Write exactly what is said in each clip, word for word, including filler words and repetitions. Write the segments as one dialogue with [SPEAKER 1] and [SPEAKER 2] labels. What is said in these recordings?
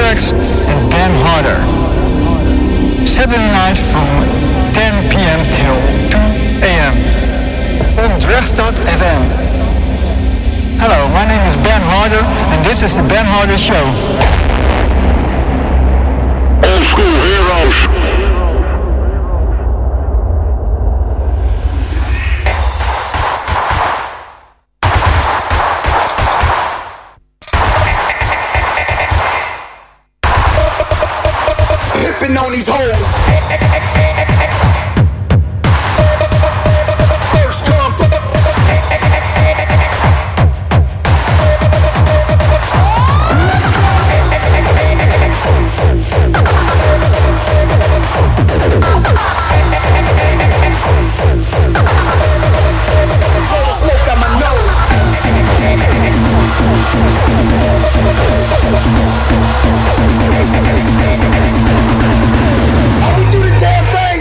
[SPEAKER 1] Tracks and Ben Harder. Saturday night from ten p.m. till two a.m. on Drechtstad F M. Hello, my name is Ben Harder and this is the Ben Harder Show.
[SPEAKER 2] Old School Heroes. Hipping on these hoes. First come. Smoke out my nose. I don't do the damn thing.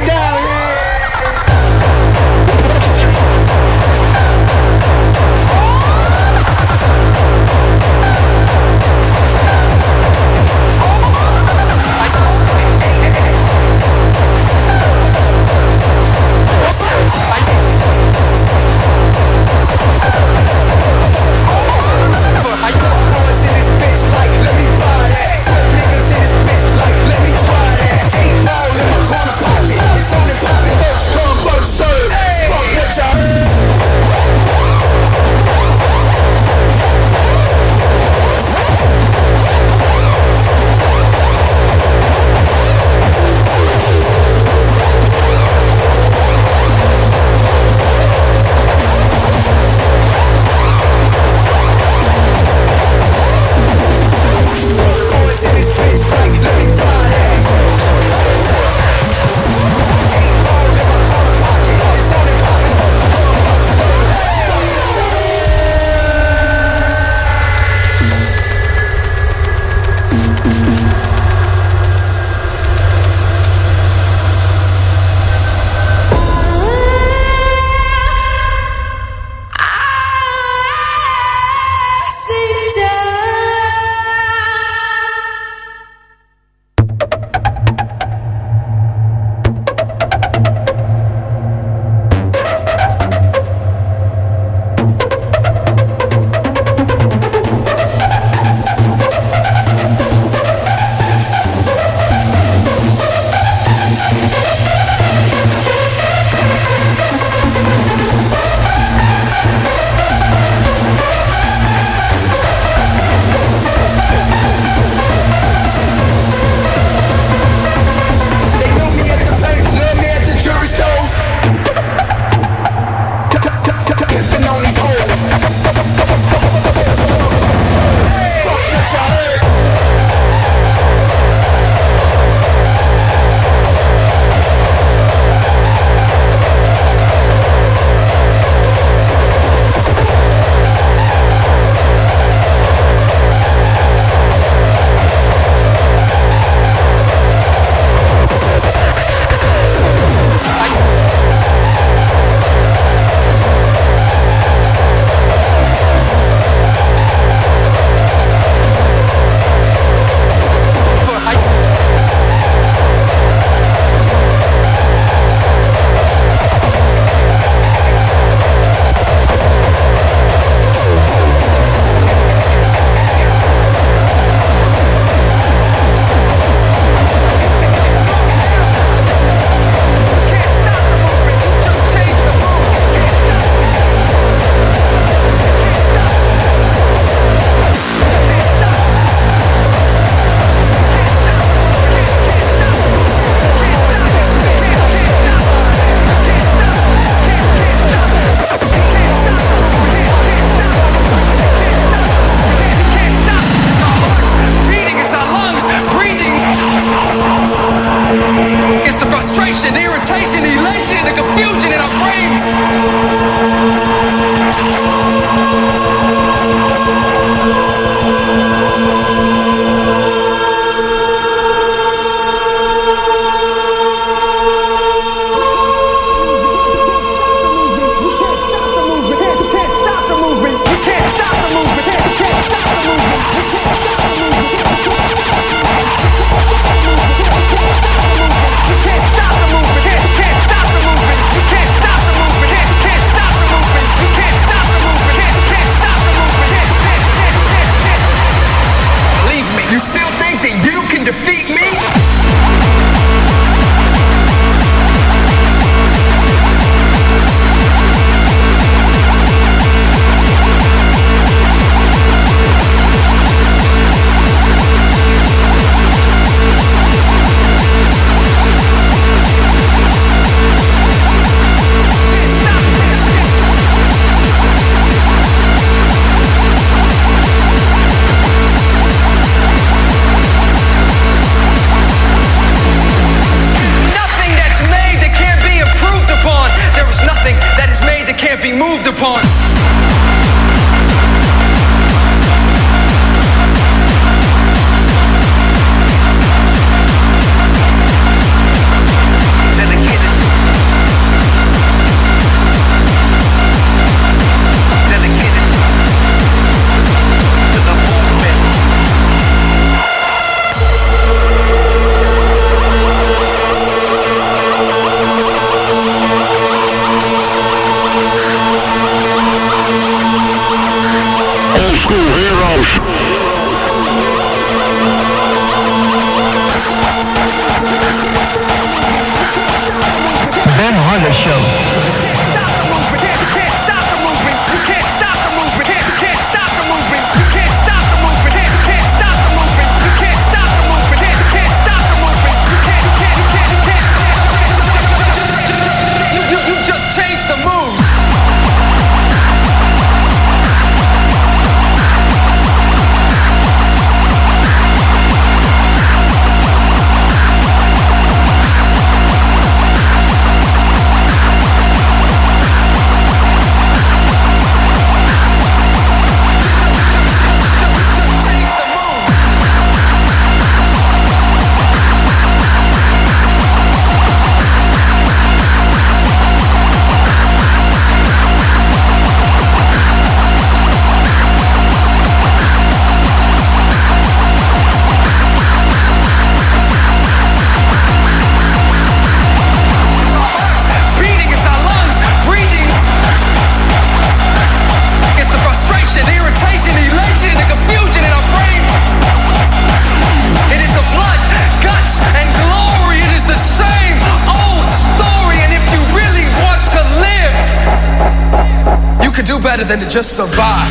[SPEAKER 3] than to just survive.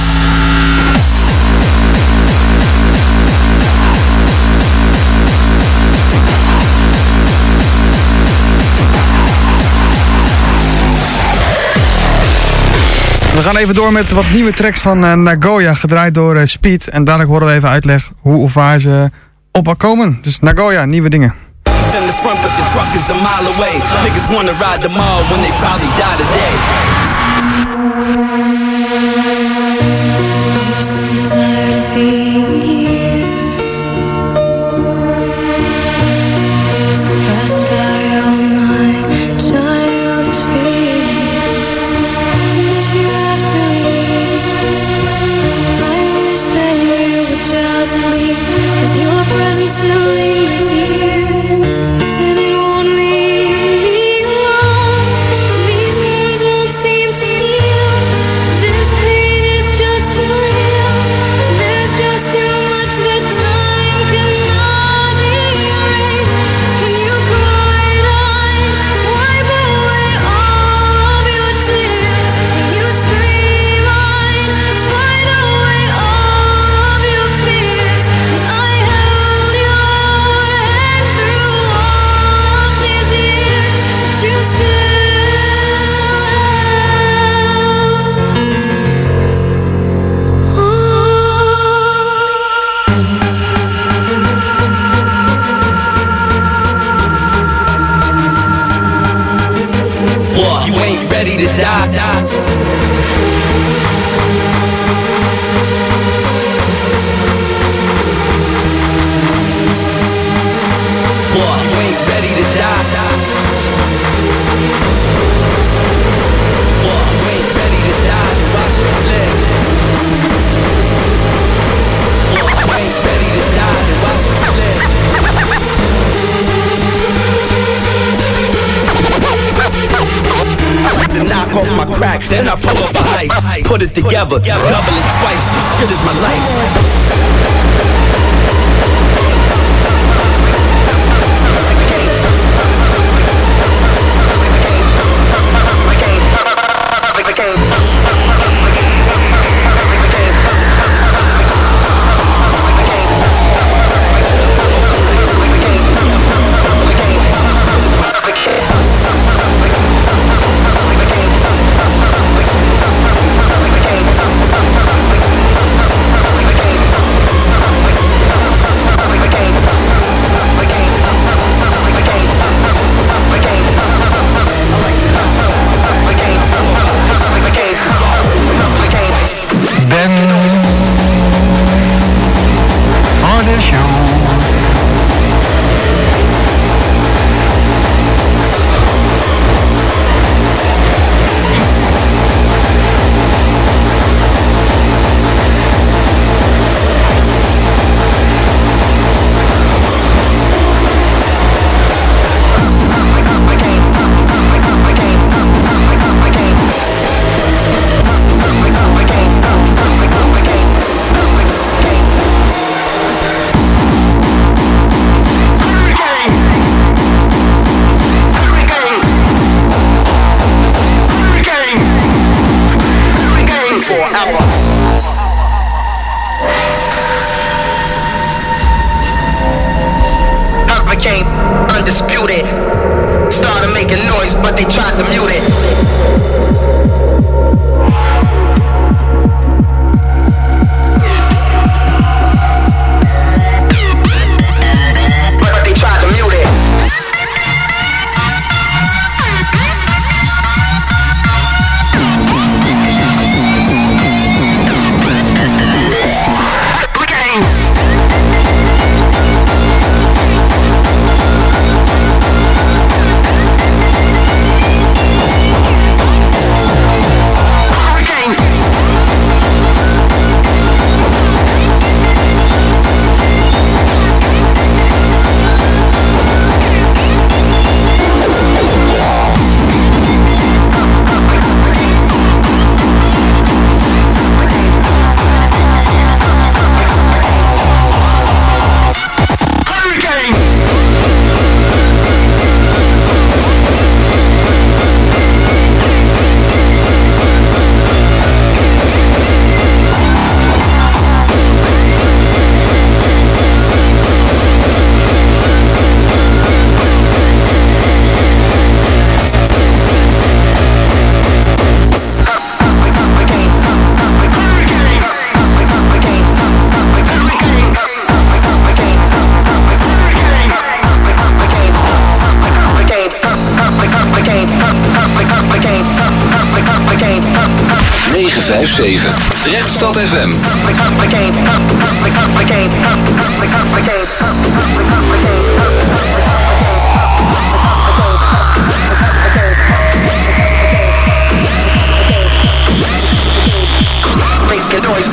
[SPEAKER 4] We gaan even door met wat nieuwe tracks van uh, Nagoya, gedraaid door uh, Speed. En dadelijk horen we even uitleg hoe of waar ze op waar komen. Dus Nagoya, nieuwe dingen.
[SPEAKER 5] In the front, but the truck is a mile away. Niggas wanna ride the mall when they probably die today.
[SPEAKER 6] I'm so tired of being here, suppressed by all my childish fears. If you have to leave, I wish that you would just leave, 'cause your presence still lingers here.
[SPEAKER 5] Ready to die. Boy, you ain't ready to die. Boy, you ain't ready to die. Why should you live? Boy, you ain't ready to die. Why should you live? I like to knock off my crack, then I pull off a ice. Put it together, double it twice. This shit is my life.
[SPEAKER 3] vijf zeven. Drechtstad F M.
[SPEAKER 2] Make the noise.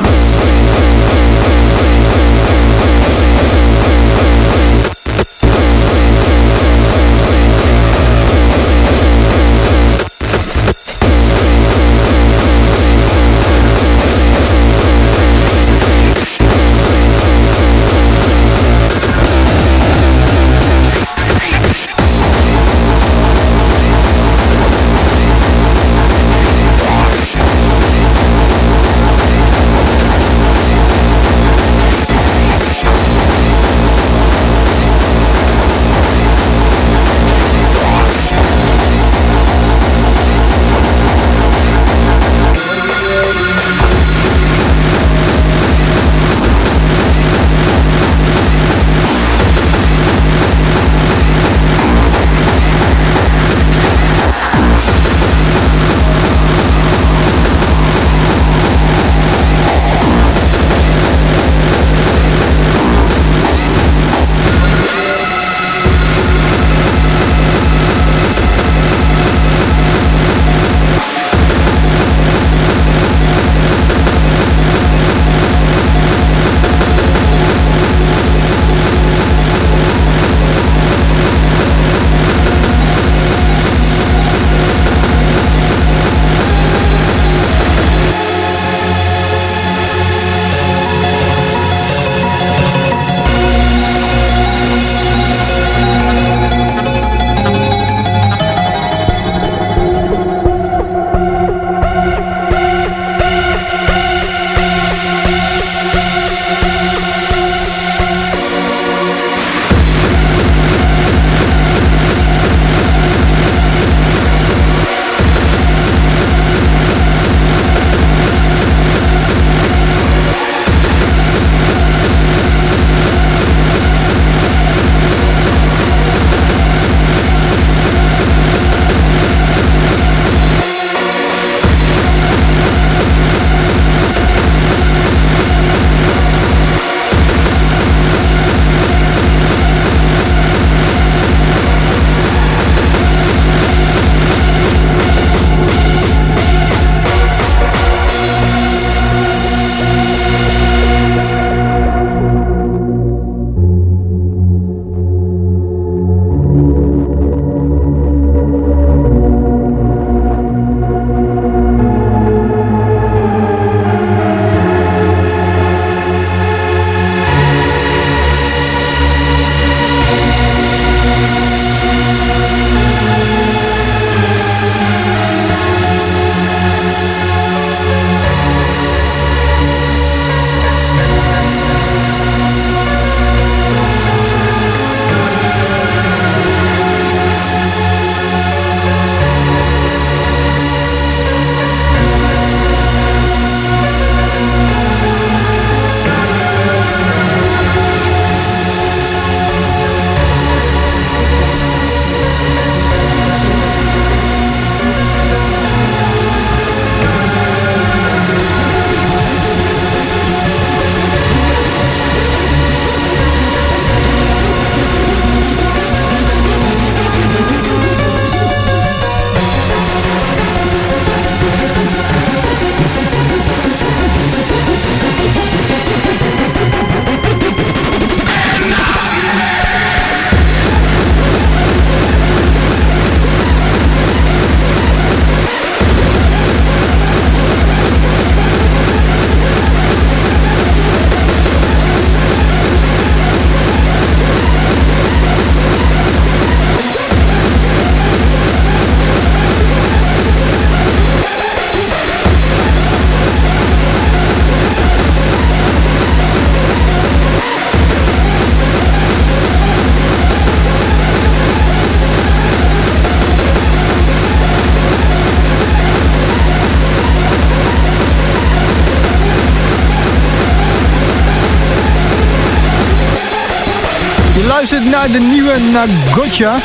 [SPEAKER 7] luistert naar de nieuwe Nagoya.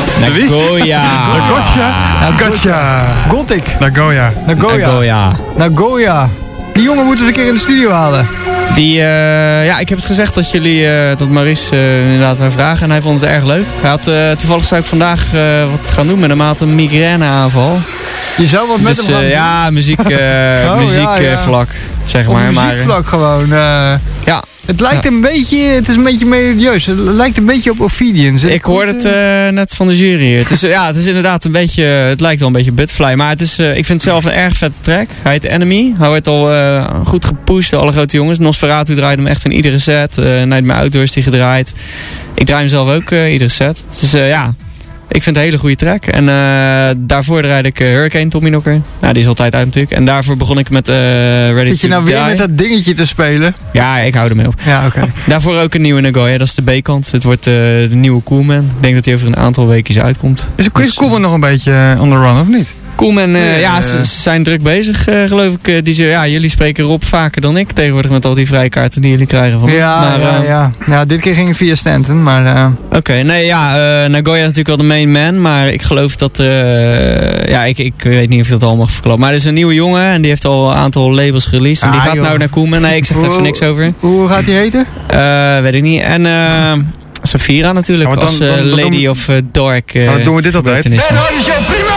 [SPEAKER 4] Nagoya. Nagoya. Nagoya.
[SPEAKER 7] Gothic.
[SPEAKER 4] Nagoya.
[SPEAKER 7] Nagoya.
[SPEAKER 8] Nagoya.
[SPEAKER 7] Nagoya. Die jongen moeten we een keer in de studio halen.
[SPEAKER 8] Die, uh, ja, ik heb het gezegd dat jullie, uh, dat Maurice uh, inderdaad wij vragen en hij vond het erg leuk. Hij had, uh, toevallig zou ik vandaag uh, wat gaan doen met hem, hij had een migraineaanval.
[SPEAKER 7] Je zou wat met
[SPEAKER 8] dus,
[SPEAKER 7] hem gaan
[SPEAKER 8] uh,
[SPEAKER 7] doen?
[SPEAKER 8] Ja, muziek, uh,
[SPEAKER 7] oh,
[SPEAKER 8] muziekvlak,
[SPEAKER 7] ja, ja.
[SPEAKER 8] zeg
[SPEAKER 7] Op
[SPEAKER 8] maar.
[SPEAKER 7] muziekvlak
[SPEAKER 8] maar,
[SPEAKER 7] gewoon. Uh,
[SPEAKER 8] ja.
[SPEAKER 7] Het lijkt
[SPEAKER 8] ja.
[SPEAKER 7] een beetje, het is een beetje melodieus. Het lijkt een beetje op Ophidian. Zit
[SPEAKER 8] ik hoorde het uh, net van de jury hier. Het is, ja, het is inderdaad een beetje, het lijkt wel een beetje Butterfly. Maar het is, uh, ik vind het zelf een erg vette track. Hij heet Enemy. Hij wordt al uh, goed gepusht door alle grote jongens. Nosferatu draait hem echt in iedere set. Uh, Nightmare Outdoors die gedraaid. Ik draai hem zelf ook uh, iedere set. Het is, uh, ja... Ik vind het een hele goede track. En uh, daarvoor draaide ik uh, Hurricane, Tommyknocker. Nou, die is altijd uit natuurlijk. En daarvoor begon ik met uh, Ready
[SPEAKER 7] Zit je
[SPEAKER 8] to
[SPEAKER 7] nou weer
[SPEAKER 8] Die.
[SPEAKER 7] met dat dingetje te spelen?
[SPEAKER 8] Ja, ik hou ermee op.
[SPEAKER 7] Ja, oké. Okay.
[SPEAKER 8] Daarvoor ook een nieuwe Nagoya. Dat is de B-kant. Dit wordt uh, de nieuwe Coolman. Ik denk dat hij over een aantal weken uitkomt.
[SPEAKER 4] Is, is
[SPEAKER 8] dus,
[SPEAKER 4] Coolman nog een beetje on the run, of niet?
[SPEAKER 8] Coolman, uh,
[SPEAKER 4] uh,
[SPEAKER 8] ja, ze zijn druk bezig, uh, geloof ik. Uh, die, ja, jullie spreken Rob vaker dan ik tegenwoordig met al die vrijkaarten die jullie krijgen. Van
[SPEAKER 7] ja,
[SPEAKER 8] maar, uh,
[SPEAKER 7] ja, ja. Ja, dit keer ging het via Stanton, maar... Uh...
[SPEAKER 8] Oké, okay, nee, ja, uh, Nagoya is natuurlijk wel de main man, maar ik geloof dat... Uh, ja, ik, ik weet niet of ik dat allemaal verklapt. Maar er is een nieuwe jongen en die heeft al een aantal labels released. En die
[SPEAKER 7] ah,
[SPEAKER 8] gaat
[SPEAKER 7] joh.
[SPEAKER 8] nou naar Coolman. Nee, ik zeg er even niks over.
[SPEAKER 7] Hoe gaat die heten?
[SPEAKER 8] Uh, weet ik niet. En... Uh, Safira natuurlijk, ja, dan, als uh, dan, dan, Lady dan, of uh, Dark. Uh,
[SPEAKER 4] dan doen we dit altijd.
[SPEAKER 7] En dan is jouw primeur!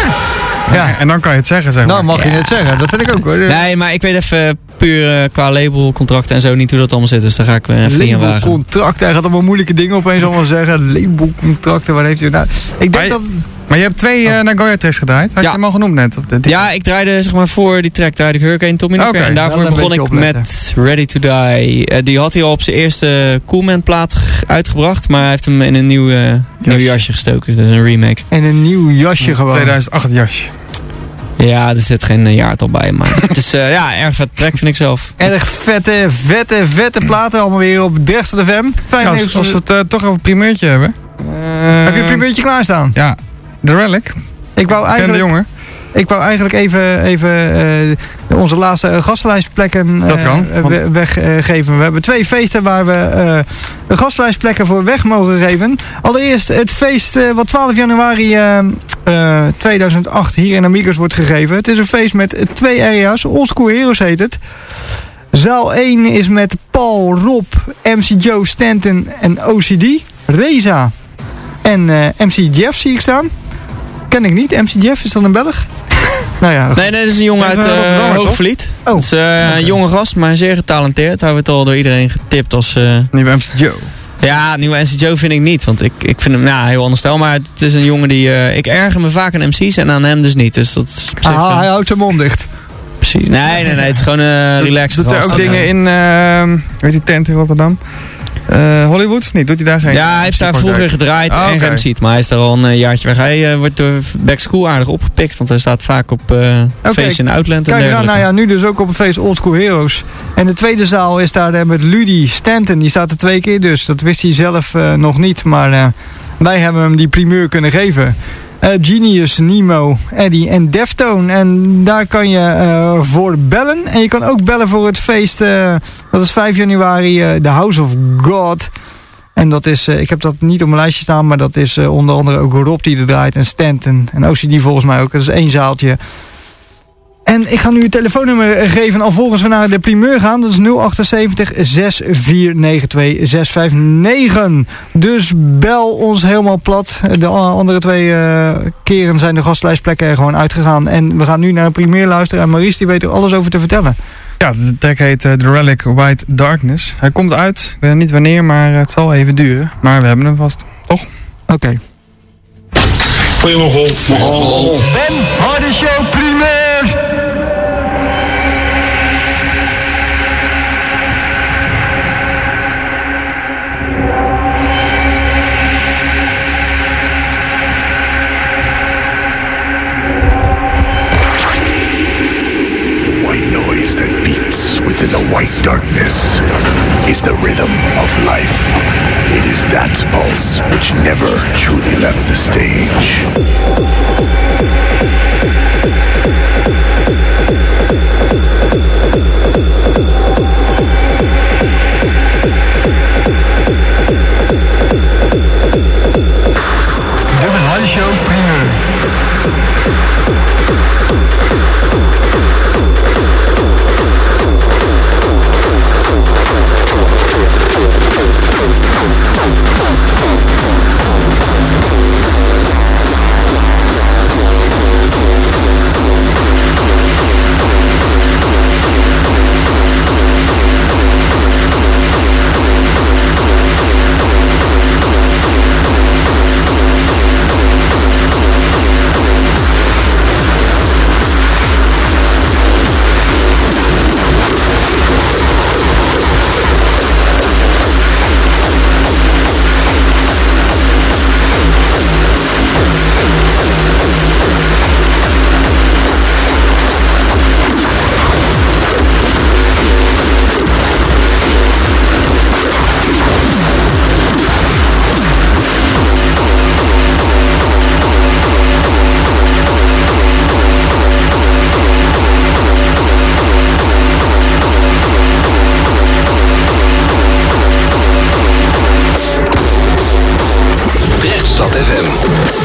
[SPEAKER 4] Ja, en dan kan je het zeggen, zeg maar.
[SPEAKER 7] Nou, mag je ja. het zeggen. Dat vind ik ook hoor.
[SPEAKER 8] Nee, maar ik weet even puur uh, qua labelcontracten en zo niet hoe dat allemaal zit. Dus daar ga ik uh, even niet in wagen.
[SPEAKER 7] Labelcontracten, hij gaat allemaal moeilijke dingen opeens allemaal zeggen. Labelcontracten, waar heeft u nou? Ik denk
[SPEAKER 4] maar,
[SPEAKER 7] dat...
[SPEAKER 4] Maar je hebt twee uh, Nagoya tracks gedraaid. Had ja. je hem al genoemd net? Of de,
[SPEAKER 8] ja, ik draaide zeg maar voor die track draaide ik Hurricane, Tommyknocker. Okay. En daarvoor begon ik opletten. met Ready to Die. Uh, die had hij al op zijn eerste Coolman plaat uitgebracht. Maar hij heeft hem in een nieuw, uh, jasje. nieuw jasje gestoken. Dat is een remake.
[SPEAKER 7] En een nieuw jasje gewoon.
[SPEAKER 4] tweeduizend acht jasje.
[SPEAKER 8] Ja, er zit geen uh, jaartal bij, maar het is uh, ja, erg vet track vind ik zelf.
[SPEAKER 7] Erg vette, vette, vette platen allemaal weer op Drechtstad F M. Fijn
[SPEAKER 4] ja, als, als we het uh, toch over een primeurtje hebben.
[SPEAKER 7] Uh, Heb je een primeurtje klaarstaan?
[SPEAKER 4] Ja, de Relic.
[SPEAKER 7] Ik wou eigenlijk,
[SPEAKER 4] Ken de jongen.
[SPEAKER 7] Ik wou eigenlijk even, even uh, onze laatste uh, gastenlijstplekken uh, we, weggeven. Uh, we hebben twee feesten waar we uh, gastenlijstplekken voor weg mogen geven. Allereerst het feest uh, wat twaalf januari uh, uh, tweeduizend acht hier in Amigos wordt gegeven. Het is een feest met twee area's. Old School Heroes heet het. Zaal één is met Paul, Rob, M C Joe, Stanton en O C D. Reza en uh, M C Jeff zie ik staan. Ken ik niet. M C Jeff, is dat een Belg? Nou ja.
[SPEAKER 8] Nee, nee, dat is een jongen uit uh, Hoogvliet. Oh. Dat is uh, okay. een jonge gast, maar zeer getalenteerd. Hij wordt al door iedereen getipt als... Uh...
[SPEAKER 4] Nieuwe M C Joe.
[SPEAKER 8] Ja, nieuwe M C Joe vind ik niet. Want ik, ik vind hem ja, heel anders stijl. Maar het is een jongen die... Uh, ik erger me vaak aan M C's en aan hem dus niet. Dus dat is
[SPEAKER 7] ah, uh, hij houdt zijn mond dicht.
[SPEAKER 8] Precies. Nee, nee, nee. Het is gewoon een uh, relaxed
[SPEAKER 4] Doet hij ook dingen in... Uh, weet je, tent in Rotterdam? Uh, Hollywood of niet? Doet hij daar geen...
[SPEAKER 8] Ja, hij heeft daar vroeger gedraaid oh, en okay. gemziet. Maar hij is daar al een uh, jaartje weg. Hij uh, wordt door Back School aardig opgepikt. Want hij staat vaak op uh, okay. feesten in Outland en
[SPEAKER 7] dergelijke.
[SPEAKER 8] Kijk,
[SPEAKER 7] nou ja, nu dus ook op een feest Old School Heroes. En de tweede zaal is daar uh, met Ludi Stanton. Die staat er twee keer dus. Dat wist hij zelf uh, nog niet. Maar uh, wij hebben hem die primeur kunnen geven. Uh, Genius, Nemo, Eddie en Deftone. En daar kan je uh, voor bellen. En je kan ook bellen voor het feest. Uh, dat is vijf januari. Uh, The House of God. En dat is, uh, ik heb dat niet op mijn lijstje staan. Maar dat is uh, onder andere ook Rob die er draait. En Stanton. En O C D volgens mij ook. Dat is één zaaltje. En ik ga nu het telefoonnummer geven alvorens we naar de primeur gaan. Dat is nul acht zeven zes vier negen twee zes vijf negen. Dus bel ons helemaal plat. De andere twee uh, keren zijn de gastlijstplekken er gewoon uitgegaan. En we gaan nu naar een primeur luisteren. En Maurice die weet er alles over te vertellen.
[SPEAKER 4] Ja, de track heet uh, The Relic White Darkness. Hij komt uit. Ik weet niet wanneer, maar uh, het zal even duren. Maar we hebben hem vast. Toch?
[SPEAKER 7] Oké. Okay.
[SPEAKER 2] Goedemorgen.
[SPEAKER 7] Ben Harde Show primeur!
[SPEAKER 9] Within the white darkness is the rhythm of life. It is that pulse which never truly left the stage.
[SPEAKER 1] De Harde Show primeur.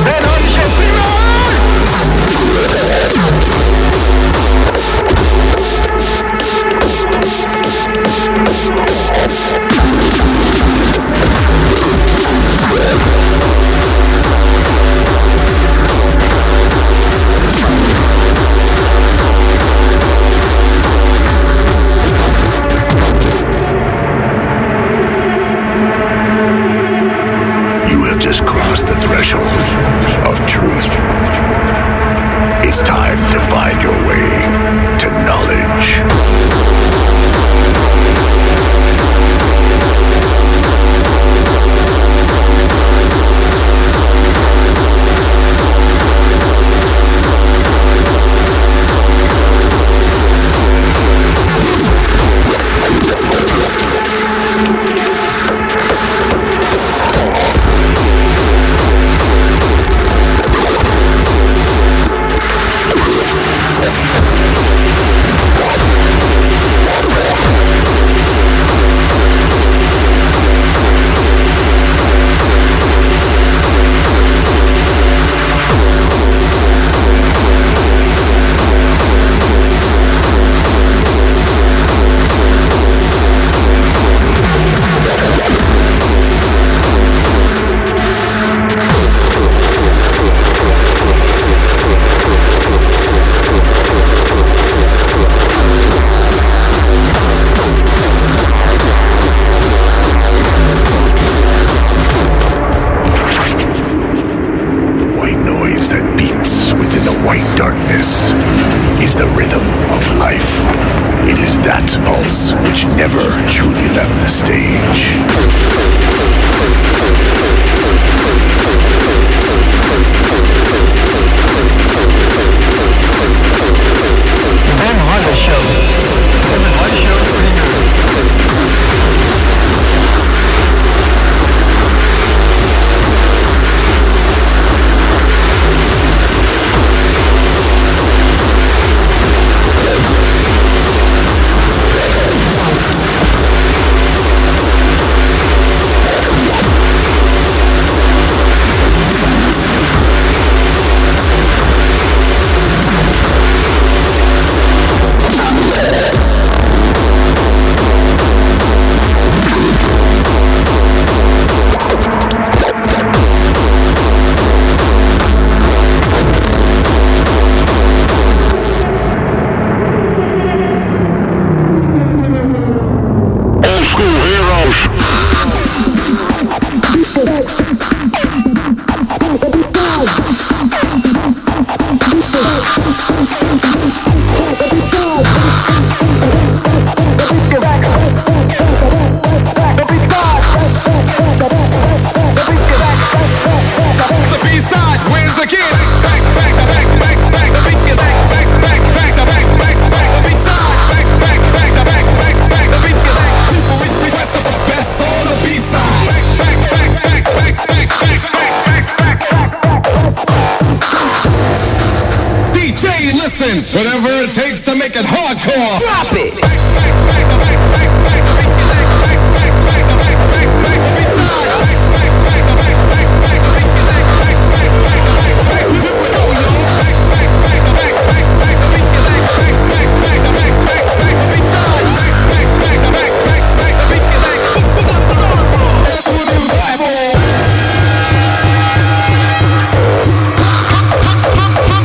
[SPEAKER 10] Whatever it takes to make it hardcore.
[SPEAKER 5] Drop it.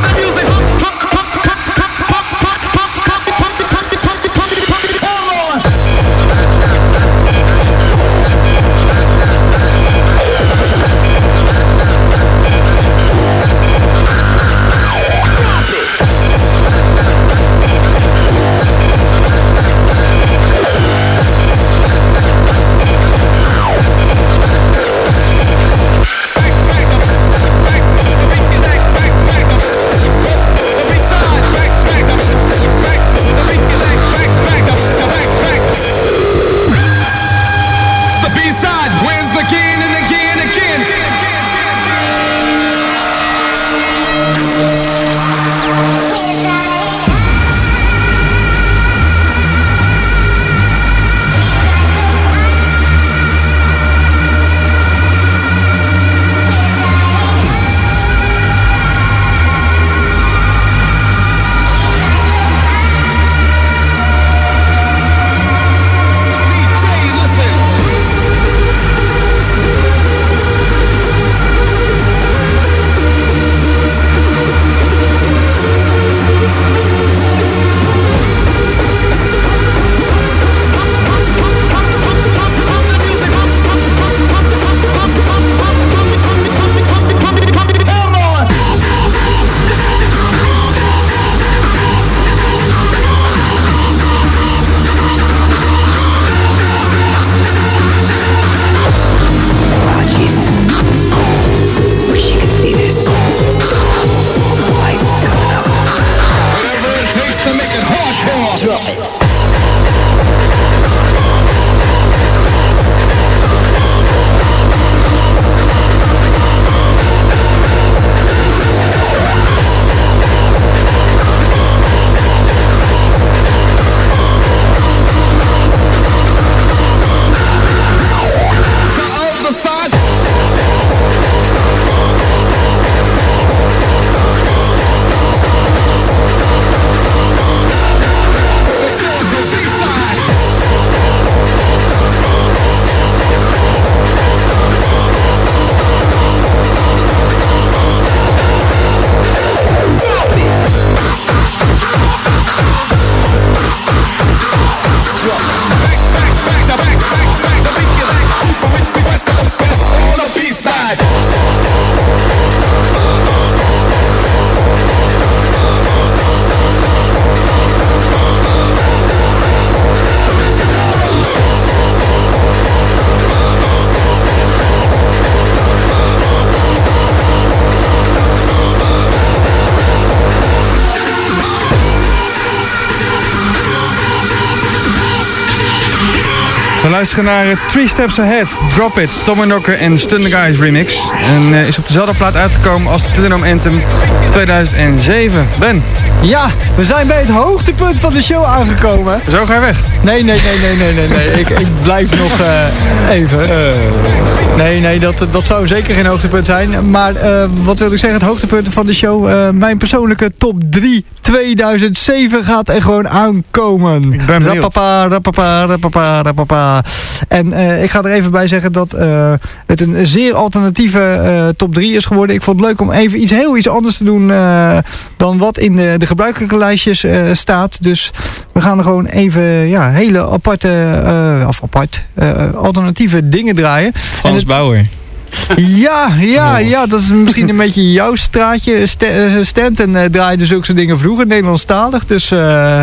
[SPEAKER 10] Come on.
[SPEAKER 4] luisteren naar uh, Three Steps Ahead, Drop It, Tom Knocker en Stun the Guys remix. En uh, is op dezelfde plaat uitgekomen als de Thunderdome Anthem tweeduizend zeven. Ben.
[SPEAKER 7] Ja, we zijn bij het hoogtepunt van de show aangekomen.
[SPEAKER 4] Zo ga je weg.
[SPEAKER 7] Nee, nee, nee, nee, nee, nee, nee. ik, ik blijf nog uh, even. Uh, nee, nee, dat, dat zou zeker geen hoogtepunt zijn. Maar uh, wat wil ik zeggen, het hoogtepunt van de show, uh, mijn persoonlijke top drie tweeduizend zeven gaat er gewoon aankomen.
[SPEAKER 4] Ik ben benieuwd.
[SPEAKER 7] Rapapa, rapapa, rapapa, rapapa. En uh, ik ga er even bij zeggen dat uh, het een zeer alternatieve uh, top drie is geworden. Ik vond het leuk om even iets heel iets anders te doen uh, dan wat in de, de gebruikelijke lijstjes uh, staat. Dus we gaan er gewoon even ja, hele aparte, uh, of apart, uh, alternatieve dingen draaien.
[SPEAKER 8] Frans
[SPEAKER 7] het,
[SPEAKER 8] Bauer.
[SPEAKER 7] Ja, ja, ja, dat is misschien een beetje jouw straatje, Stand. En uh, draaide zulke soort dingen vroeger, Nederlandstalig. Dus, uh,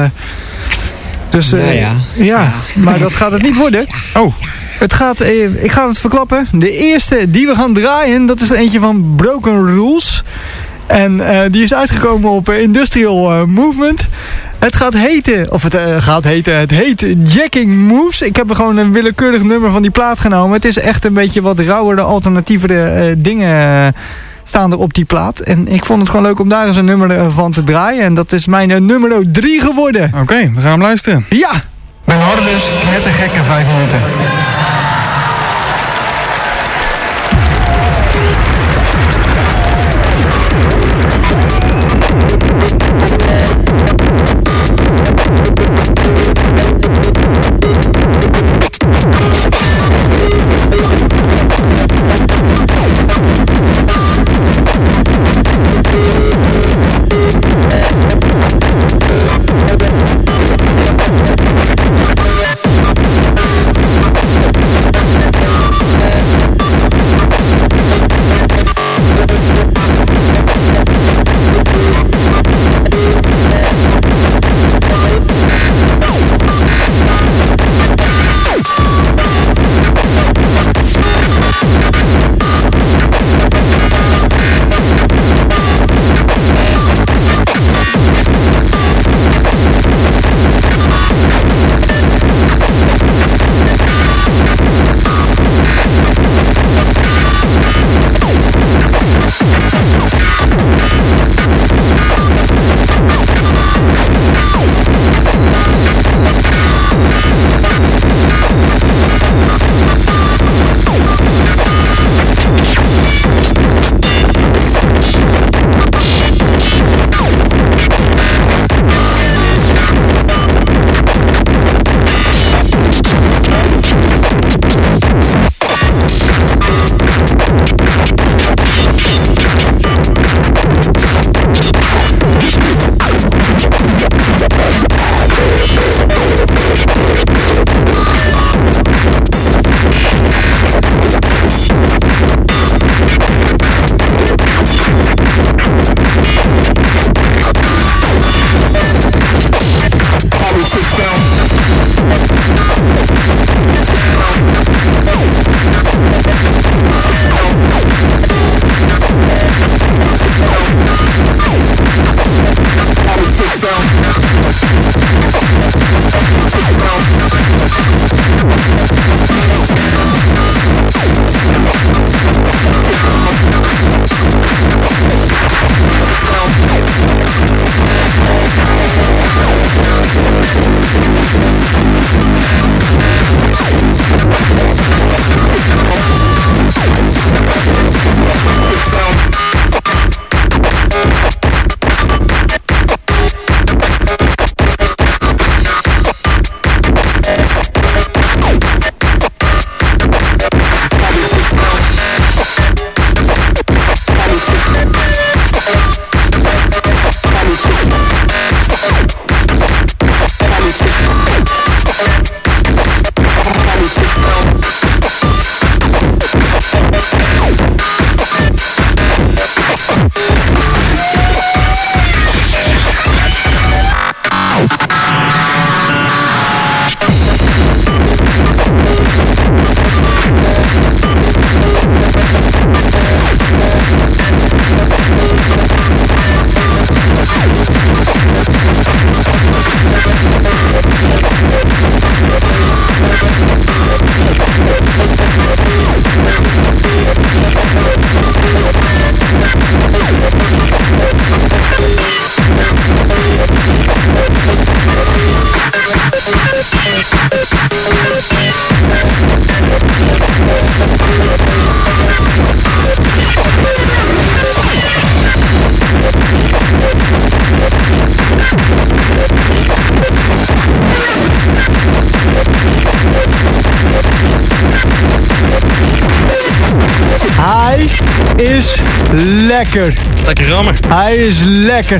[SPEAKER 7] dus uh,
[SPEAKER 8] ja, ja.
[SPEAKER 7] ja, ja, maar dat gaat het niet worden.
[SPEAKER 4] Oh.
[SPEAKER 7] Het gaat, uh, ik ga het verklappen. De eerste die we gaan draaien, dat is er eentje van Broken Rules. En uh, die is uitgekomen op uh, Industrial uh, Movement. Het gaat heten, of het uh, gaat heten, het heet Jacking Moves. Ik heb er gewoon een willekeurig nummer van die plaat genomen. Het is echt een beetje wat rauwere, alternatievere uh, dingen uh, staan er op die plaat. En ik vond het gewoon leuk om daar eens een nummer uh, van te draaien. En dat is mijn uh, nummer drie geworden.
[SPEAKER 4] Oké, okay, we gaan hem luisteren.
[SPEAKER 7] Ja!
[SPEAKER 1] Ben hadden dus net een gekke vijf minuten.
[SPEAKER 6] We'll be right back.
[SPEAKER 7] Hij is lekker.
[SPEAKER 11] Lekker rammen.
[SPEAKER 7] Hij is lekker.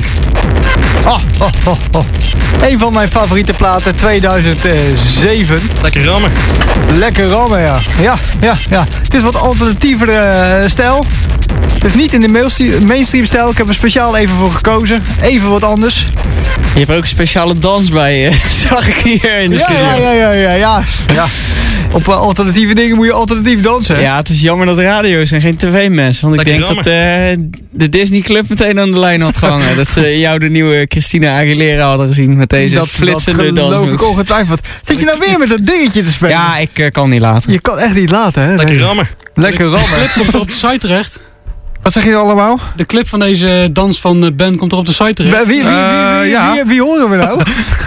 [SPEAKER 7] Oh, oh, oh, oh. Een van mijn favoriete platen, tweeduizend zeven.
[SPEAKER 11] Lekker rammen.
[SPEAKER 7] Lekker rammen, ja. Ja, ja, ja. Het is wat alternatievere uh, stijl. Dus niet in de mainstream stijl. Ik heb er speciaal even voor gekozen. Even wat anders.
[SPEAKER 8] Je hebt ook een speciale dans bij je, zag ik hier in de
[SPEAKER 7] ja,
[SPEAKER 8] studio.
[SPEAKER 7] Ja, ja, ja, ja, ja. ja. Op uh, alternatieve dingen moet je alternatief dansen.
[SPEAKER 8] Ja, het is jammer dat radio is en geen tv-mensen. Want ik
[SPEAKER 11] Lekker
[SPEAKER 8] denk rammen. dat uh, de Disney Club meteen aan de lijn had gehangen. Dat ze jou de nieuwe Christina Aguilera hadden gezien met deze
[SPEAKER 7] dat,
[SPEAKER 8] flitsende
[SPEAKER 7] dans. Dat geloof ik ongetwijfeld. Zit je nou weer met dat dingetje te spelen?
[SPEAKER 8] Ja, ik uh, kan niet laten.
[SPEAKER 7] Je kan echt niet laten, hè?
[SPEAKER 11] Lekker rammen.
[SPEAKER 7] Lekker rammen.
[SPEAKER 12] De clip komt er op de site terecht.
[SPEAKER 7] Wat zeg je allemaal?
[SPEAKER 12] De clip van deze dans van Ben komt er op de site terecht.
[SPEAKER 7] Wie, wie, wie, wie, wie,
[SPEAKER 12] ja.
[SPEAKER 7] wie, wie horen we nou?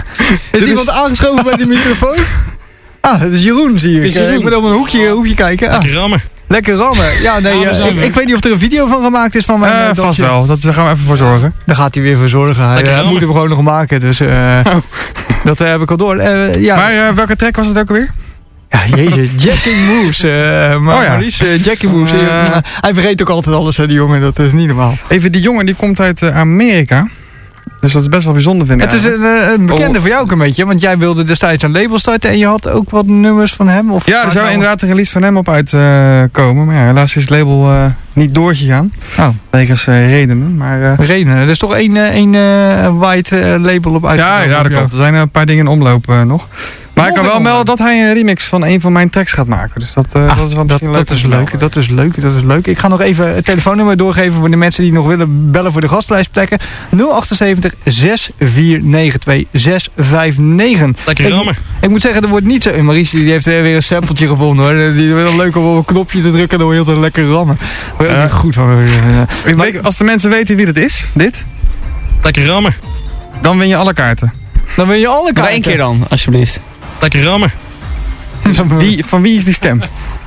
[SPEAKER 7] Is
[SPEAKER 12] Dit
[SPEAKER 7] iemand
[SPEAKER 12] is...
[SPEAKER 7] aangeschoven bij de microfoon? Ah, het is Jeroen, zie ik.
[SPEAKER 12] Het is Jeroen.
[SPEAKER 7] Ik moet op een hoekje, hoekje kijken. Ah.
[SPEAKER 11] Lekker rammen.
[SPEAKER 7] Lekker rammen. Ja, nee,
[SPEAKER 12] Ja,
[SPEAKER 7] uh, ik, ik weet niet of er een video van gemaakt is van mijn
[SPEAKER 4] Uh,
[SPEAKER 7] uh,
[SPEAKER 4] vast wel, dat, daar gaan we even voor zorgen.
[SPEAKER 7] Daar gaat hij weer voor zorgen. Hij,
[SPEAKER 11] Lekker
[SPEAKER 7] hij moet hem gewoon nog maken, dus uh,
[SPEAKER 4] oh.
[SPEAKER 7] dat uh, heb ik al door. Uh, ja.
[SPEAKER 4] Maar uh, welke track was het ook alweer?
[SPEAKER 7] Ja, jezus, Jacking Moves. Uh, maar
[SPEAKER 4] oh ja.
[SPEAKER 7] Maurice, uh, Jacking Moves. Uh, uh, hij vergeet ook altijd alles, hè, die jongen. Dat is niet normaal.
[SPEAKER 4] Even, die jongen die komt uit uh, Amerika. Dus dat is best wel bijzonder, vind ik.
[SPEAKER 7] Het is een, een bekende oh. voor jou ook een beetje. Want jij wilde destijds een label starten. En je had ook wat nummers van hem. Of
[SPEAKER 4] ja, er zou inderdaad een release van hem op uitkomen. Uh, maar ja, helaas is het label uh, niet doorgegaan.
[SPEAKER 7] Oh.
[SPEAKER 4] Wegens uh, redenen. Maar, uh,
[SPEAKER 7] redenen? Er is toch één, één uh, white uh, label op uitgekomen?
[SPEAKER 4] Ja, ja, dat klopt. Er zijn een paar dingen in omloop uh, nog. Maar ik kan wel melden dat hij een remix van een van mijn tracks gaat maken. Dus dat, uh,
[SPEAKER 7] ah,
[SPEAKER 4] dat is wel
[SPEAKER 7] dat,
[SPEAKER 4] leuk.
[SPEAKER 7] Dat is leuk, dat is leuk, dat is leuk. Ik ga nog even het telefoonnummer doorgeven voor de mensen die nog willen bellen voor de gastlijstplekken. nul acht zeven zes vier negen twee zes vijf negen.
[SPEAKER 11] Lekker rammen.
[SPEAKER 7] Ik, ik moet zeggen, er wordt niet zo... Maurice die heeft weer een sampletje gevonden hoor. Die is wel leuk om op een knopje te drukken en dan heel te lekker rammen. Uh, goed hoor.
[SPEAKER 4] Uh, maar, als de mensen weten wie dat is, dit.
[SPEAKER 11] Lekker rammen.
[SPEAKER 4] Dan win je alle kaarten.
[SPEAKER 7] Dan win je alle kaarten.
[SPEAKER 8] Maar één keer dan, alsjeblieft.
[SPEAKER 11] Lekker rammen.
[SPEAKER 4] Wie, van wie is die stem?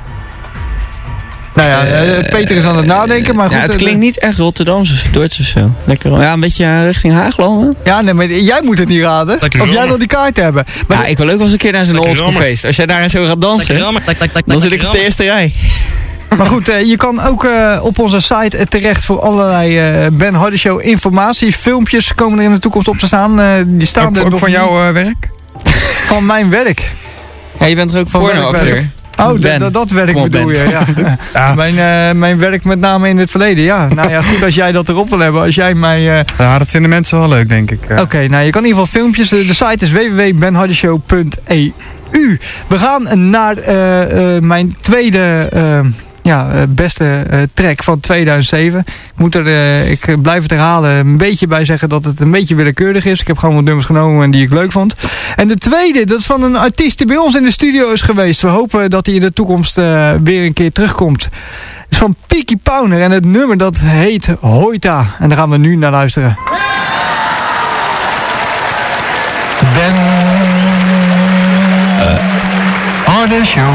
[SPEAKER 7] Nou ja, uh, Peter is aan het nadenken, maar goed.
[SPEAKER 8] Ja, het klinkt niet echt Rotterdamse, Duits of zo. Lekker, ja, een beetje richting Haaglanden.
[SPEAKER 7] Ja, nee, maar jij moet het niet raden.
[SPEAKER 11] Lekker
[SPEAKER 7] of
[SPEAKER 11] rammen.
[SPEAKER 7] jij wil die kaart hebben.
[SPEAKER 8] Maar ja, ik wil ook wel eens een keer naar zo'n oldschoolfeest. Als jij daar zo gaat dansen,
[SPEAKER 11] rammen. Lek, lek, lek,
[SPEAKER 8] dan zit ik
[SPEAKER 11] lekker
[SPEAKER 8] op de eerste rij.
[SPEAKER 7] Maar goed, uh, je kan ook uh, op onze site uh, terecht voor allerlei uh, Ben Hardy Show informatie. Filmpjes komen er in de toekomst op te staan. Uh, die staan
[SPEAKER 4] ook
[SPEAKER 7] er
[SPEAKER 4] ook
[SPEAKER 7] nog
[SPEAKER 4] van jouw uh, werk?
[SPEAKER 7] Van mijn werk.
[SPEAKER 8] Ja, je bent er ook
[SPEAKER 7] van
[SPEAKER 8] porno-acteur.
[SPEAKER 7] Oh, dat, dat werk
[SPEAKER 8] op,
[SPEAKER 7] bedoel
[SPEAKER 8] Ben.
[SPEAKER 7] je, ja. ja. Mijn, uh, mijn werk met name in het verleden, ja. Nou ja, goed als jij dat erop wil hebben. Als jij mij... Uh...
[SPEAKER 4] Ja, dat vinden mensen wel leuk, denk ik. Uh.
[SPEAKER 7] Oké, okay, nou je kan in ieder geval filmpjes. De, de site is w w w punt ben hardy show punt e u. We gaan naar uh, uh, mijn tweede... Uh, Ja, beste uh, track van tweeduizend zeven. Ik, moet er, uh, ik blijf het herhalen, een beetje bij zeggen dat het een beetje willekeurig is. Ik heb gewoon wat nummers genomen die ik leuk vond. En de tweede, dat is van een artiest die bij ons in de studio is geweest. We hopen dat hij in de toekomst uh, weer een keer terugkomt. Het is van Peaky Powner en het nummer dat heet Hoita. En daar gaan we nu naar luisteren.
[SPEAKER 1] Ben uh. Hardy Show.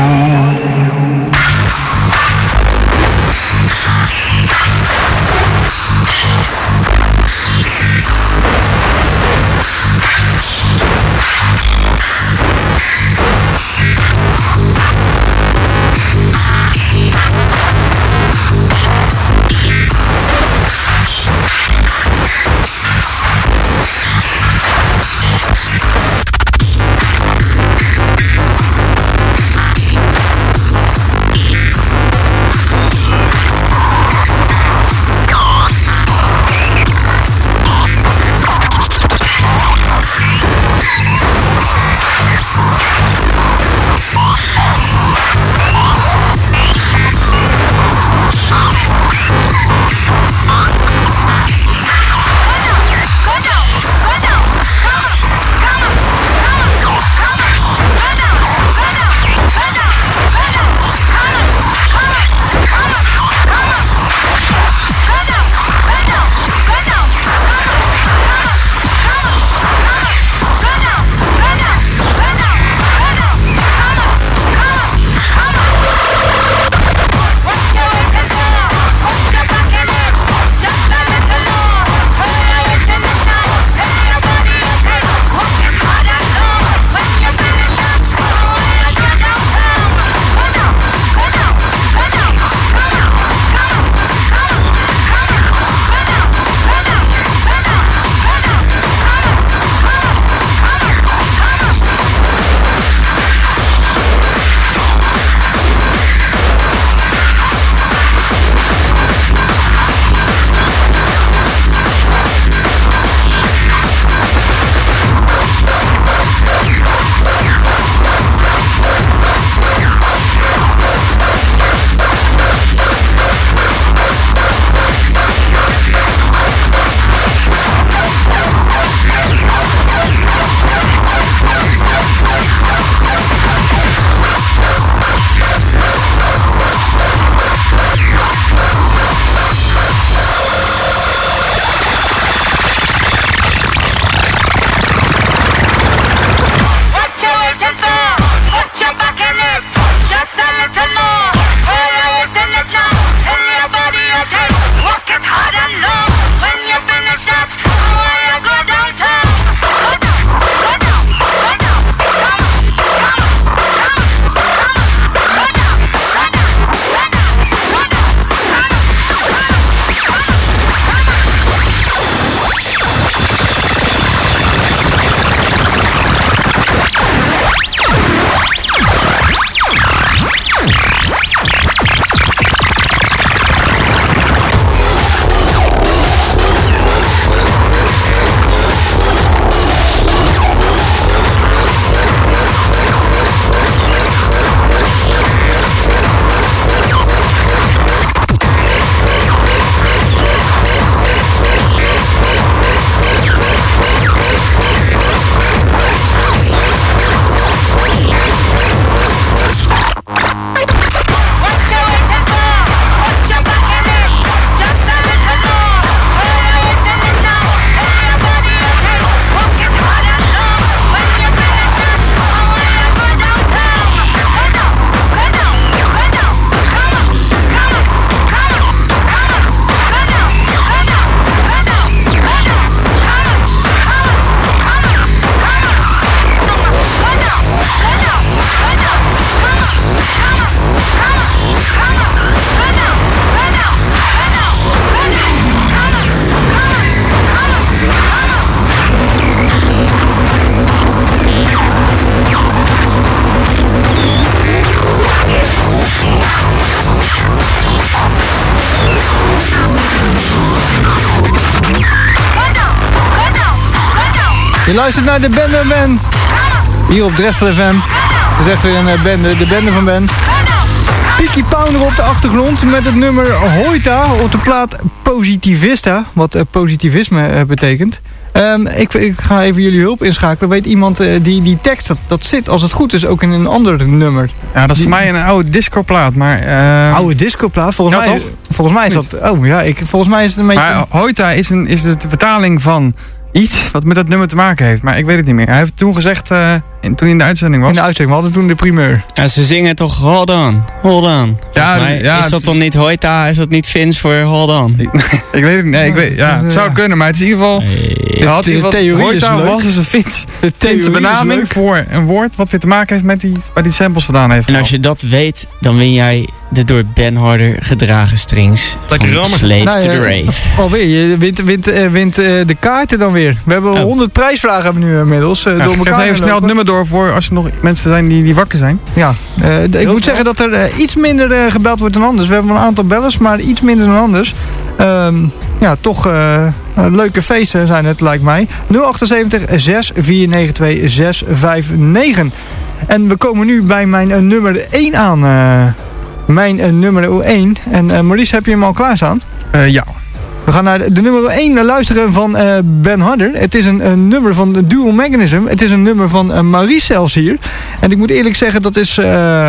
[SPEAKER 7] Je luistert naar de Bende van Ben. Hier op Dresden F M. Dat is echt weer een uh, bende, de Bende van Ben. Peaky Pounder op de achtergrond met het nummer Hoita op de plaat Positivista. Wat uh, positivisme uh, betekent. Um, ik, ik ga even jullie hulp inschakelen. Weet iemand uh, die die tekst, dat, dat zit als het goed is ook in een ander nummer.
[SPEAKER 4] Ja, dat is
[SPEAKER 7] die,
[SPEAKER 4] voor mij een oude discoplaat, maar... Uh...
[SPEAKER 7] Oude discoplaat? Volgens,
[SPEAKER 4] ja,
[SPEAKER 7] mij,
[SPEAKER 4] toch?
[SPEAKER 7] volgens mij is dat... Oh ja, ik, volgens mij is het een beetje...
[SPEAKER 4] Maar Hoita is, een, is de vertaling van iets wat met dat nummer te maken heeft. Maar ik weet het niet meer. Hij heeft toen gezegd, uh, in, toen hij in de uitzending was...
[SPEAKER 7] In de uitzending, we hadden toen de primeur.
[SPEAKER 8] Ja, ze zingen toch hold on, hold on.
[SPEAKER 4] Ja,
[SPEAKER 8] mij,
[SPEAKER 4] ja,
[SPEAKER 8] is dat dan niet Hoita, is dat niet Fins voor hold on?
[SPEAKER 4] Ik, ik weet het niet, nee, ik weet, ja, het zou kunnen, maar het is in ieder geval...
[SPEAKER 8] Nee.
[SPEAKER 4] Had in ieder geval Hoita
[SPEAKER 7] leuk.
[SPEAKER 4] was dus een Fins.
[SPEAKER 7] De
[SPEAKER 4] Finse benaming voor een woord wat weer te maken heeft met die, waar die samples vandaan heeft.
[SPEAKER 8] En als je dat weet, dan win jij de door Ben Harder gedragen strings
[SPEAKER 11] Lekker
[SPEAKER 8] van
[SPEAKER 11] rammen.
[SPEAKER 8] Slaves
[SPEAKER 7] Nou,
[SPEAKER 8] to the
[SPEAKER 7] ja,
[SPEAKER 8] Rave.
[SPEAKER 7] Alweer, je wint, wint, uh, wint uh, de kaarten dan weer. We hebben
[SPEAKER 8] Oh.
[SPEAKER 7] honderd prijsvragen hebben we nu inmiddels. Uh,
[SPEAKER 4] ja,
[SPEAKER 7] door
[SPEAKER 4] geef
[SPEAKER 7] elkaar
[SPEAKER 4] even snel het nummer door voor als er nog mensen zijn die, die wakker zijn.
[SPEAKER 7] Ja, uh, ik moet zeggen dat er uh, iets minder uh, gebeld wordt dan anders. We hebben een aantal bellers, maar iets minder dan anders. Um, ja, toch uh, leuke feesten zijn het, lijkt mij. nul acht zeven zes vier negen twee zes vijf negen. En we komen nu bij mijn uh, nummer één aan. Uh, mijn uh, nummer één. En uh, Maurice, heb je hem al klaarstaan?
[SPEAKER 4] Uh, ja.
[SPEAKER 7] We gaan naar de, de nummer één luisteren van uh, Ben Harder. Het is een, een nummer van de Dual Mechanism. Het is een nummer van uh, Maurice zelfs hier. En ik moet eerlijk zeggen, dat is uh,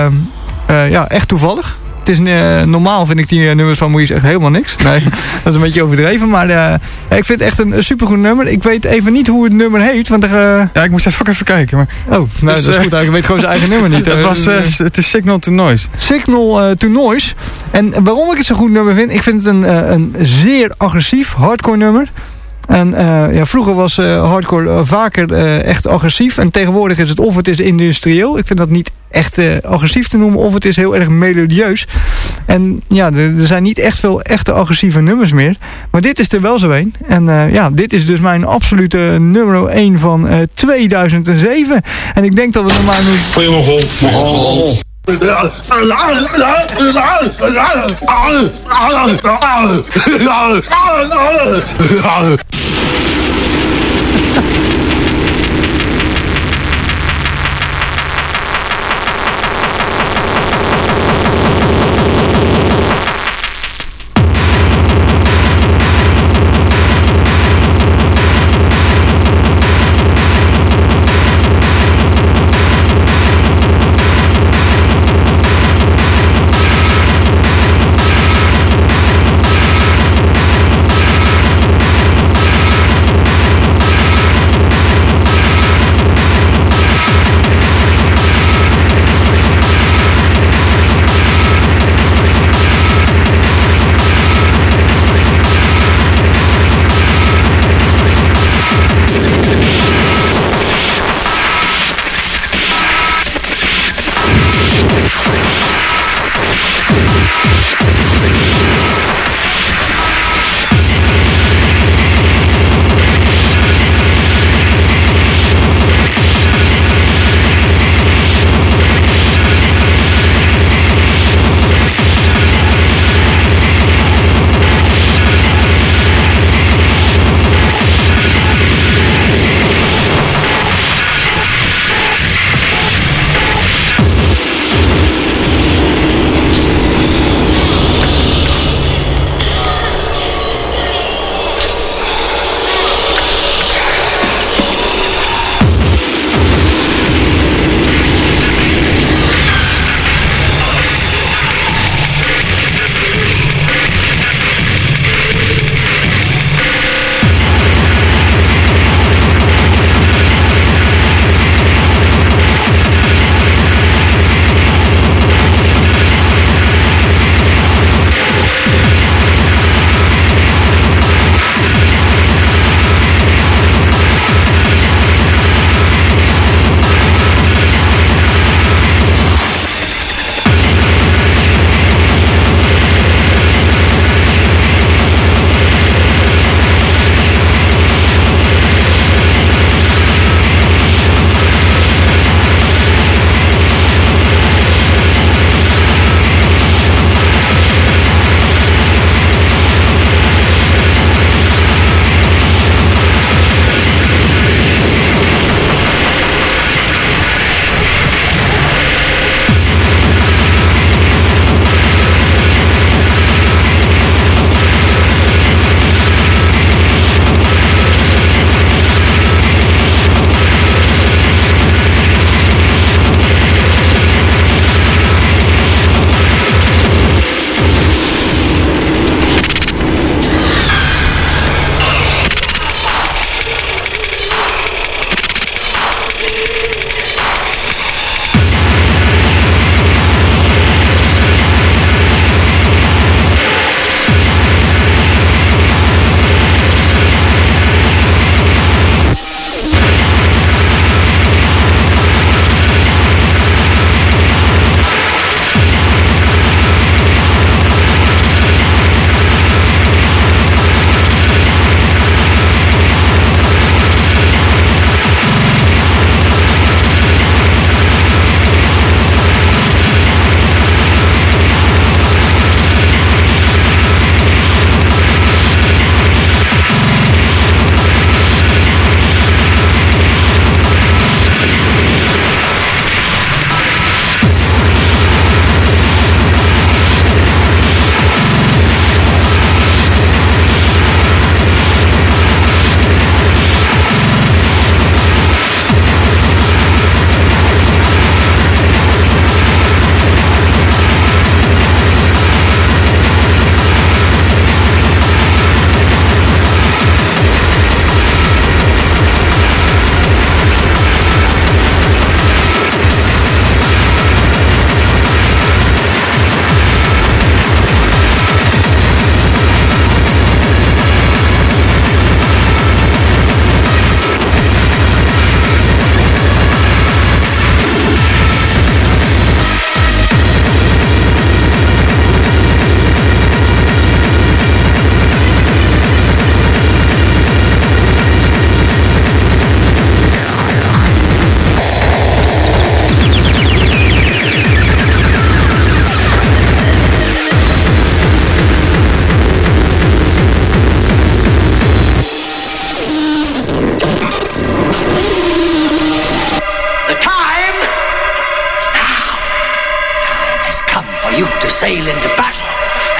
[SPEAKER 7] uh, ja, echt toevallig. Het is, uh, normaal vind ik die uh, nummers van Maurice echt helemaal niks. Nee, dat is een beetje overdreven. Maar uh, ik vind het echt een, een supergoed nummer. Ik weet even niet hoe het nummer heet. Want er, uh...
[SPEAKER 4] Ja, ik moest even ook even kijken. Maar...
[SPEAKER 7] Oh, nou,
[SPEAKER 4] dus,
[SPEAKER 7] dat is
[SPEAKER 4] uh,
[SPEAKER 7] goed. Ik weet gewoon zijn eigen nummer niet.
[SPEAKER 4] Het, was, uh, het is Signal to Noise.
[SPEAKER 7] Signal uh, to Noise. En waarom ik het zo'n goed nummer vind? Ik vind het een, uh, een zeer agressief hardcore nummer. En uh, ja, vroeger was uh, hardcore uh, vaker uh, echt agressief. En tegenwoordig is het of het is industrieel. Ik vind dat niet echt uh, agressief te noemen. Of het is heel erg melodieus. En ja, er, er zijn niet echt veel echte agressieve nummers meer. Maar dit is er wel zo een. En uh, ja, dit is dus mijn absolute nummer één van uh, tweeduizend zeven. En ik denk dat we normaal nu...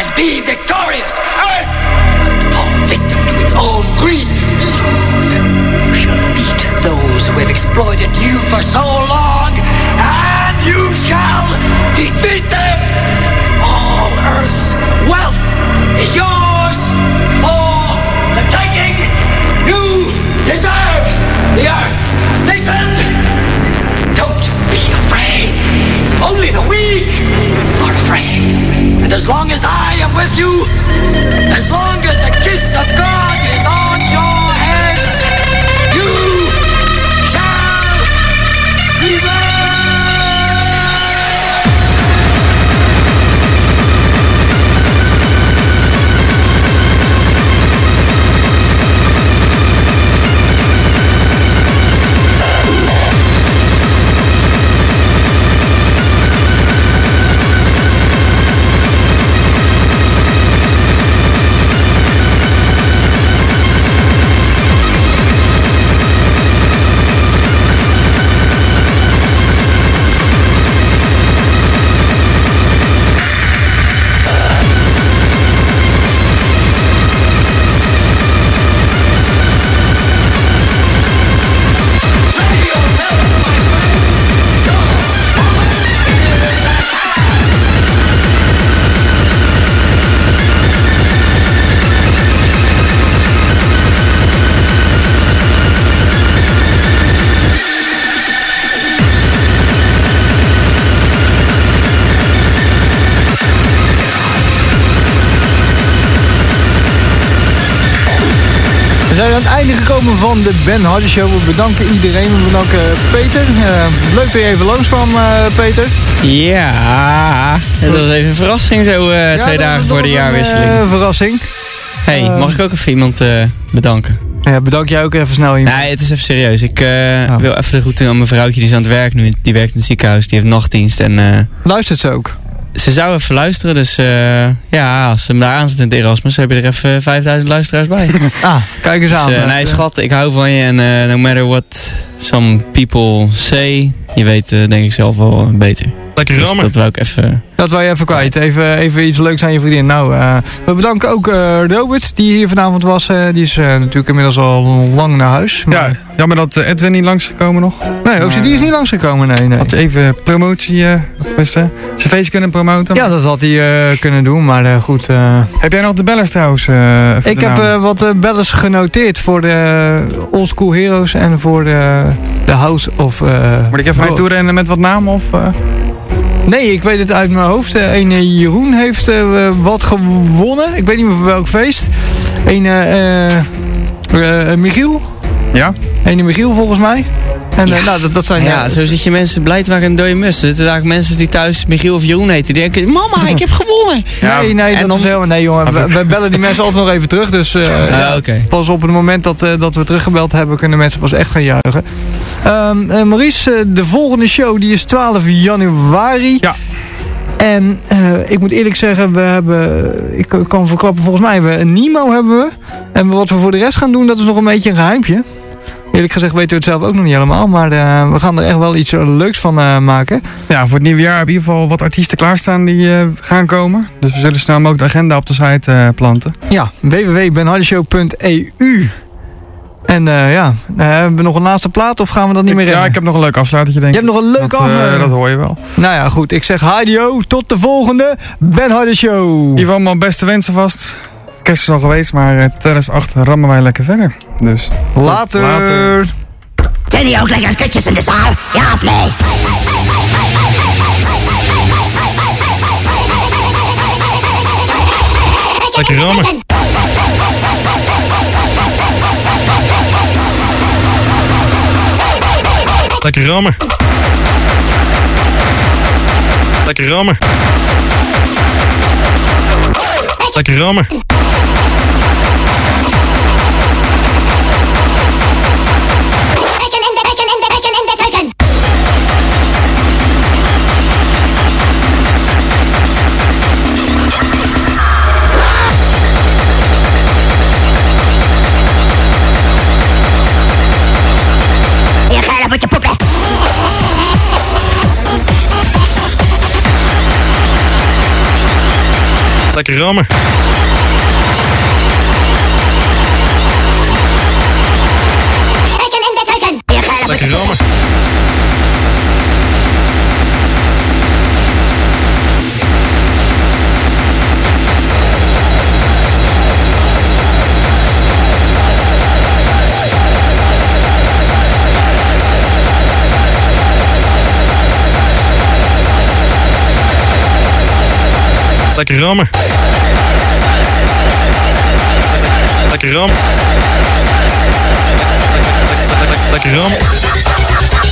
[SPEAKER 13] and be victorious. Earth fall victim to its own greed. So you shall meet those who have exploited you for so long, and you shall defeat them. All Earth's wealth is yours for the taking. You deserve the Earth. Listen! Don't be afraid. Only the weak are afraid. And as long as I am with you, as long as the kiss of God is on your heads, you shall prevail.
[SPEAKER 7] We zijn aan het einde gekomen van de Ben Hardy Show. We bedanken iedereen. We bedanken Peter. Uh, leuk dat je even langs kwam, uh, Peter.
[SPEAKER 8] Ja, dat was even een verrassing zo uh, ja, twee dagen voor de jaarwisseling.
[SPEAKER 7] Een uh, verrassing.
[SPEAKER 8] Hey, uh, mag ik ook even iemand uh, bedanken?
[SPEAKER 7] Ja, bedank jij ook even snel iemand.
[SPEAKER 8] Nee, het is even serieus. Ik uh, oh. wil even de groeten aan mijn vrouwtje, die is aan het werk nu. Die werkt in het ziekenhuis, die heeft nachtdienst. En, uh,
[SPEAKER 7] luistert ze ook?
[SPEAKER 8] Ze zou even luisteren, dus uh, ja, als ze hem daar aan zit in het Erasmus, heb je er even vijfduizend luisteraars bij.
[SPEAKER 7] Ah, kijk eens aan.
[SPEAKER 8] Dus, uh, nee, schat, ik hou van je en uh, no matter what some people say, je weet uh, denk ik zelf wel beter.
[SPEAKER 11] Lekker
[SPEAKER 8] dus
[SPEAKER 11] rammen.
[SPEAKER 8] dat wou ik even...
[SPEAKER 7] Dat wou je even kwijt. Even, even iets leuks aan je vriendin. Nou, uh, we bedanken ook uh, Robert, die hier vanavond was. Uh, die is uh, natuurlijk inmiddels al lang naar huis.
[SPEAKER 4] Maar... Ja, jammer dat uh, Edwin niet langsgekomen nog.
[SPEAKER 7] Nee, ook die is niet langsgekomen, nee. nee.
[SPEAKER 4] Had je even promotie, uh, of uh, zijn feest kunnen promoten?
[SPEAKER 7] Ja, dat had hij uh, kunnen doen, maar uh, goed. Uh...
[SPEAKER 4] Heb jij nog de bellers trouwens? Uh,
[SPEAKER 7] ik heb uh, wat uh, bellers genoteerd voor de Old School Heroes en voor de, de House of... Uh,
[SPEAKER 4] Moet ik even mee toerennen met wat namen of... Uh...
[SPEAKER 7] Nee, ik weet het uit mijn hoofd. Een uh, Jeroen heeft uh, wat gewonnen. Ik weet niet meer voor welk feest. Een uh, uh, Michiel.
[SPEAKER 4] Ja.
[SPEAKER 7] Een Michiel volgens mij. En uh, ja. nou, dat, dat zijn...
[SPEAKER 8] Ja, uh, zo zit je mensen blij te maken een dode mus. Het zijn eigenlijk mensen die thuis Michiel of Jeroen heten. Die denken, mama, ik heb gewonnen.
[SPEAKER 7] Ja, nee, nee, dat dan... is helemaal... Nee, jongen. We, we bellen die mensen altijd nog even terug. Dus uh,
[SPEAKER 8] uh,
[SPEAKER 7] ja,
[SPEAKER 8] okay.
[SPEAKER 7] pas op het moment dat, uh, dat we teruggebeld hebben, kunnen mensen pas echt gaan juichen. Um, uh, Maurice, uh, de volgende show die is twaalf januari.
[SPEAKER 4] Ja.
[SPEAKER 7] En uh, ik moet eerlijk zeggen, we hebben, ik kan verklappen, volgens mij hebben we een Nemo hebben we. En wat we voor de rest gaan doen, dat is nog een beetje een geheimpje. Eerlijk gezegd weten we het zelf ook nog niet helemaal, maar uh, we gaan er echt wel iets leuks van uh, maken.
[SPEAKER 4] Ja, voor het nieuwe jaar hebben we in ieder geval wat artiesten klaarstaan die uh, gaan komen. Dus we zullen snel mogelijk de agenda op de site uh, planten.
[SPEAKER 7] Ja, w w w punt ben hardy show punt e u. En uh, ja, uh, hebben we nog een laatste plaat of gaan we dat niet
[SPEAKER 4] ik,
[SPEAKER 7] meer redden?
[SPEAKER 4] Ja, ik heb nog een leuk afsluitertje denk ik.
[SPEAKER 7] Je hebt nog een leuk
[SPEAKER 4] dat,
[SPEAKER 7] afsluiter?
[SPEAKER 4] Uh, dat hoor je wel.
[SPEAKER 7] Nou ja, goed. Ik zeg Hardio, tot de volgende Ben Hardy Show.
[SPEAKER 4] In ieder geval allemaal beste wensen vast. Kerst is al geweest, maar uh, twintig acht rammen wij lekker verder. Dus
[SPEAKER 7] later. later.
[SPEAKER 2] Zijn die ook lekker kutjes in de zaal? Ja of nee?
[SPEAKER 11] Lekker rammen. Lekker rammen. Lekker rammen. Lekker rammen.
[SPEAKER 2] Je geile moet je poepen.
[SPEAKER 11] Lekker rammen.
[SPEAKER 2] Keuken in de keuken. Hier gaan we.
[SPEAKER 11] Lekker rammen. Lekker rammen. Lekker rammen. Lekker rammen.